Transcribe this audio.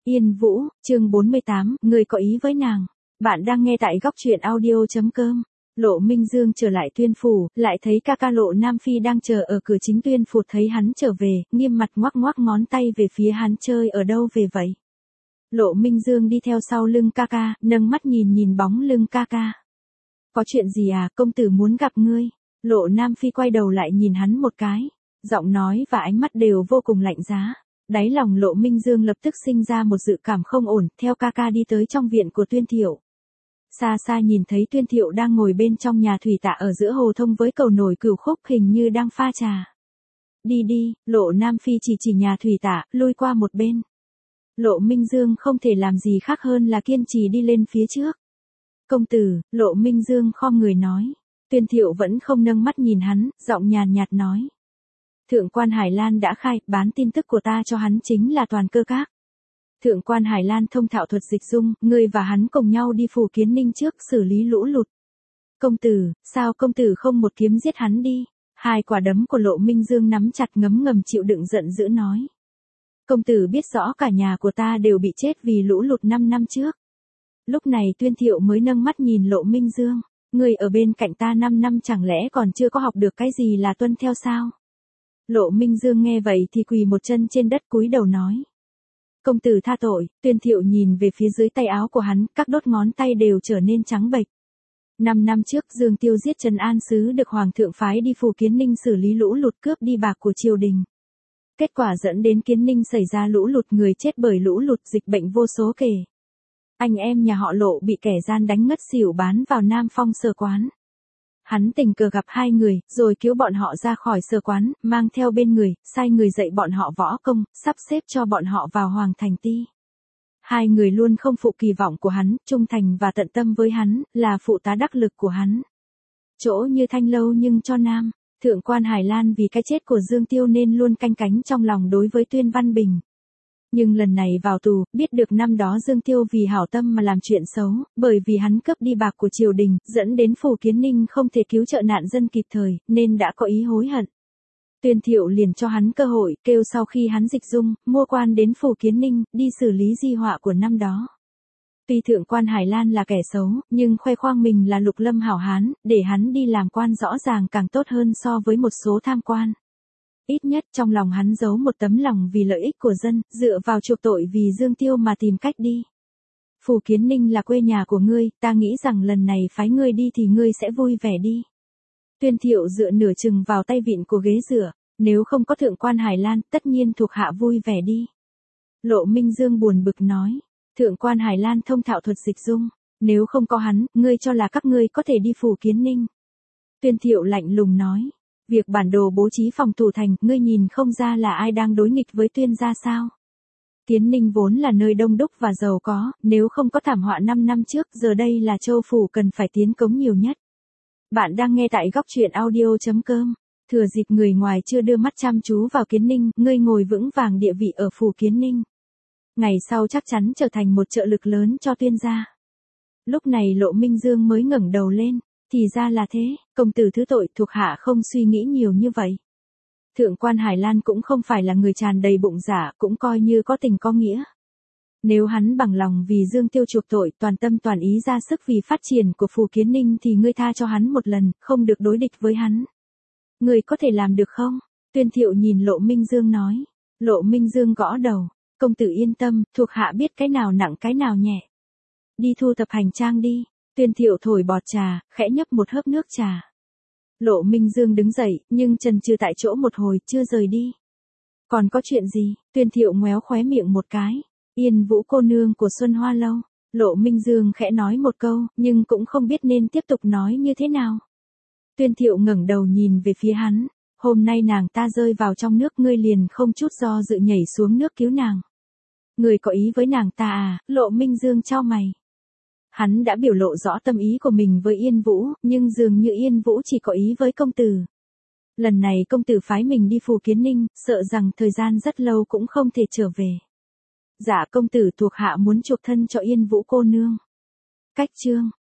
Yên Vũ, chương 48, người có ý với nàng. Bạn đang nghe tại góc truyện audio.com. Lộ Minh Dương trở lại Tuyên Phủ, lại thấy ca ca Lộ Nam Phi đang chờ ở cửa chính Tuyên Phủ, thấy hắn trở về, nghiêm mặt ngoắc ngoắc ngón tay về phía hắn, chơi ở đâu về vậy. Lộ Minh Dương đi theo sau lưng ca ca, nâng mắt nhìn bóng lưng ca ca. Có chuyện gì à, công tử muốn gặp ngươi. Lộ Nam Phi quay đầu lại nhìn hắn một cái, giọng nói và ánh mắt đều vô cùng lạnh giá. Đáy lòng Lộ Minh Dương lập tức sinh ra một dự cảm không ổn, theo ca ca đi tới trong viện của Tuyên Thiệu. Xa xa nhìn thấy Tuyên Thiệu đang ngồi bên trong nhà thủy tạ ở giữa hồ thông với cầu nổi Cửu Khúc, hình như đang pha trà. Đi, Lộ Nam Phi chỉ nhà thủy tạ, lui qua một bên. Lộ Minh Dương không thể làm gì khác hơn là kiên trì đi lên phía trước. Công tử, Lộ Minh Dương khom người nói. Tuyên Thiệu vẫn không nâng mắt nhìn hắn, giọng nhàn nhạt nói. Thượng quan Hải Lan đã khai, bán tin tức của ta cho hắn chính là Toàn Cơ Các. Thượng quan Hải Lan thông thạo thuật dịch dung, ngươi và hắn cùng nhau đi Phủ Kiến Ninh trước xử lý lũ lụt. Công tử, sao công tử không một kiếm giết hắn đi? Hai quả đấm của Lộ Minh Dương nắm chặt, ngấm ngầm chịu đựng giận dữ nói. Công tử biết rõ cả nhà của ta đều bị chết vì lũ lụt 5 năm trước. Lúc này Tuyên Thiệu mới nâng mắt nhìn Lộ Minh Dương. Ngươi ở bên cạnh ta 5 năm chẳng lẽ còn chưa có học được cái gì là tuân theo sao? Lộ Minh Dương nghe vậy thì quỳ một chân trên đất cúi đầu nói. Công tử tha tội. Tuyên Thiệu nhìn về phía dưới tay áo của hắn, các đốt ngón tay đều trở nên trắng bệch. 5 năm trước Dương Tiêu giết Trần An Sứ được Hoàng thượng phái đi Phủ Kiến Ninh xử lý lũ lụt cướp đi bạc của triều đình. Kết quả dẫn đến Kiến Ninh xảy ra lũ lụt, người chết bởi lũ lụt, dịch bệnh vô số kể. Anh em nhà họ Lộ bị kẻ gian đánh ngất xỉu bán vào Nam Phong Sở Quán. Hắn tình cờ gặp hai người, rồi cứu bọn họ ra khỏi Sở Quán, mang theo bên người, sai người dạy bọn họ võ công, sắp xếp cho bọn họ vào Hoàng Thành Ti. Hai người luôn không phụ kỳ vọng của hắn, trung thành và tận tâm với hắn, là phụ tá đắc lực của hắn. Chỗ như Thanh Lâu nhưng cho Nam, Thượng quan Hải Lan vì cái chết của Dương Tiêu nên luôn canh cánh trong lòng đối với Tuyên Văn Bình. Nhưng lần này vào tù, biết được năm đó Dương Tiêu vì hảo tâm mà làm chuyện xấu, bởi vì hắn cướp đi bạc của triều đình, dẫn đến Phủ Kiến Ninh không thể cứu trợ nạn dân kịp thời, nên đã có ý hối hận. Tuyên Thiệu liền cho hắn cơ hội, kêu sau khi hắn dịch dung, mua quan đến Phủ Kiến Ninh, đi xử lý di họa của năm đó. Tuy Thượng quan Hải Lan là kẻ xấu, nhưng khoe khoang mình là lục lâm hảo hán, để hắn đi làm quan rõ ràng càng tốt hơn so với một số tham quan. Ít nhất trong lòng hắn giấu một tấm lòng vì lợi ích của dân, dựa vào chuộc tội vì Dương Tiêu mà tìm cách đi. Phủ Kiến Ninh là quê nhà của ngươi, ta nghĩ rằng lần này phái ngươi đi thì ngươi sẽ vui vẻ đi. Tuyên Thiệu dựa nửa chừng vào tay vịn của ghế dựa, nếu không có Thượng quan Hải Lan, tất nhiên thuộc hạ vui vẻ đi. Lộ Minh Dương buồn bực nói, Thượng quan Hải Lan thông thạo thuật dịch dung, nếu không có hắn, ngươi cho là các ngươi có thể đi Phủ Kiến Ninh. Tuyên Thiệu lạnh lùng nói. Việc bản đồ bố trí phòng thủ thành, ngươi nhìn không ra là ai đang đối nghịch với Tuyên gia sao? Kiến Ninh vốn là nơi đông đúc và giàu có, nếu không có thảm họa 5 năm trước, giờ đây là châu phủ cần phải tiến cống nhiều nhất. Bạn đang nghe tại góc truyện audio.com. Thừa dịp người ngoài chưa đưa mắt chăm chú vào Kiến Ninh, ngươi ngồi vững vàng địa vị ở Phủ Kiến Ninh. Ngày sau chắc chắn trở thành một trợ lực lớn cho Tuyên gia. Lúc này Lộ Minh Dương mới ngẩng đầu lên. Thì ra là thế, công tử thứ tội, thuộc hạ không suy nghĩ nhiều như vậy. Thượng quan Hải Lan cũng không phải là người tràn đầy bụng dạ, cũng coi như có tình có nghĩa. Nếu hắn bằng lòng vì Dương Tiêu chuộc tội, toàn tâm toàn ý ra sức vì phát triển của Phủ Kiến Ninh thì ngươi tha cho hắn một lần, không được đối địch với hắn. Ngươi có thể làm được không? Tuyên Thiệu nhìn Lộ Minh Dương nói. Lộ Minh Dương gõ đầu, công tử yên tâm, thuộc hạ biết cái nào nặng cái nào nhẹ. Đi thu thập hành trang đi. Tuyên Thiệu thổi bọt trà, khẽ nhấp một hớp nước trà. Lộ Minh Dương đứng dậy, nhưng chần chừ tại chỗ một hồi, chưa rời đi. Còn có chuyện gì? Tuyên Thiệu ngoéo khóe miệng một cái. Yên Vũ cô nương của Xuân Hoa Lâu. Lộ Minh Dương khẽ nói một câu, nhưng cũng không biết nên tiếp tục nói như thế nào. Tuyên Thiệu ngẩng đầu nhìn về phía hắn. Hôm nay nàng ta rơi vào trong nước, ngươi liền không chút do dự nhảy xuống nước cứu nàng. Ngươi có ý với nàng ta à? Lộ Minh Dương chau mày. Hắn đã biểu lộ rõ tâm ý của mình với Yên Vũ, nhưng dường như Yên Vũ chỉ có ý với công tử. Lần này công tử phái mình đi Phủ Kiến Ninh, sợ rằng thời gian rất lâu cũng không thể trở về. Dạ công tử, thuộc hạ muốn chuộc thân cho Yên Vũ cô nương. Cách chương